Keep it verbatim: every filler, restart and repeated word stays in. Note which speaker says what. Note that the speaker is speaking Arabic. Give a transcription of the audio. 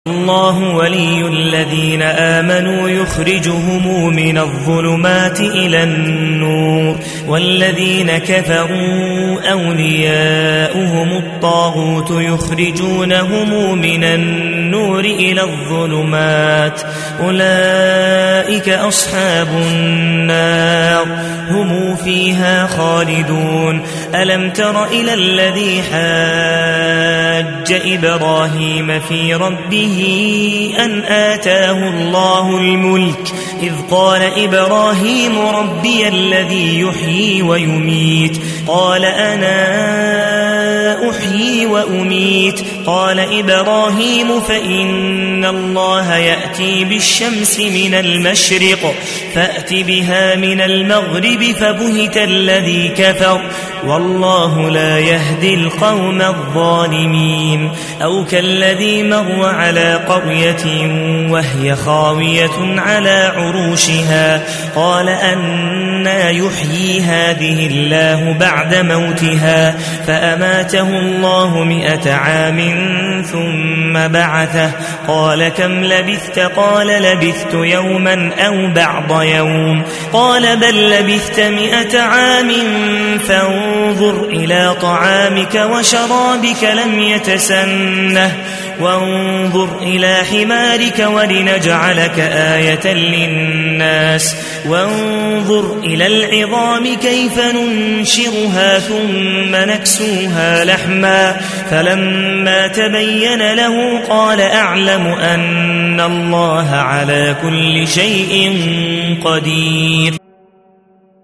Speaker 1: الله ولي الذين آمنوا يخرجهم من الظلمات إلى النور والذين كفروا أولياؤهم الطاغوت يخرجونهم من النور إلى الظلمات أولئك أصحاب النار هم فيها خالدون. ألم تر إلى الذي حاج إبراهيم في ربه أن آتاه الله الملك إذ قال إبراهيم ربي الذي يحيي ويميت قال أنا أحيي وأميت قال إبراهيم فإن الله يأتي بالشمس من المشرق فأت بها من المغرب فبهت الذي كفر والله لا يهدي القوم الظالمين. أو كالذي مر على قرية وهي خاوية على عروشها قال أنى يحيي هذه الله بعد موتها فأماته الله مئة عام ثم بعثه قال كم لبثت قال لبثت يوما أو بعض يوم قال بل لبثت مئة عام فانظر إلى طعامك وشرابك لم يتسنه وانظر إلى حمارك ولنجعلك آية للناس وانظر إلى العظام كيف ننشرها ثم نكسوها لحما فلما تبين له قال أعلم أن الله على كل شيء قدير.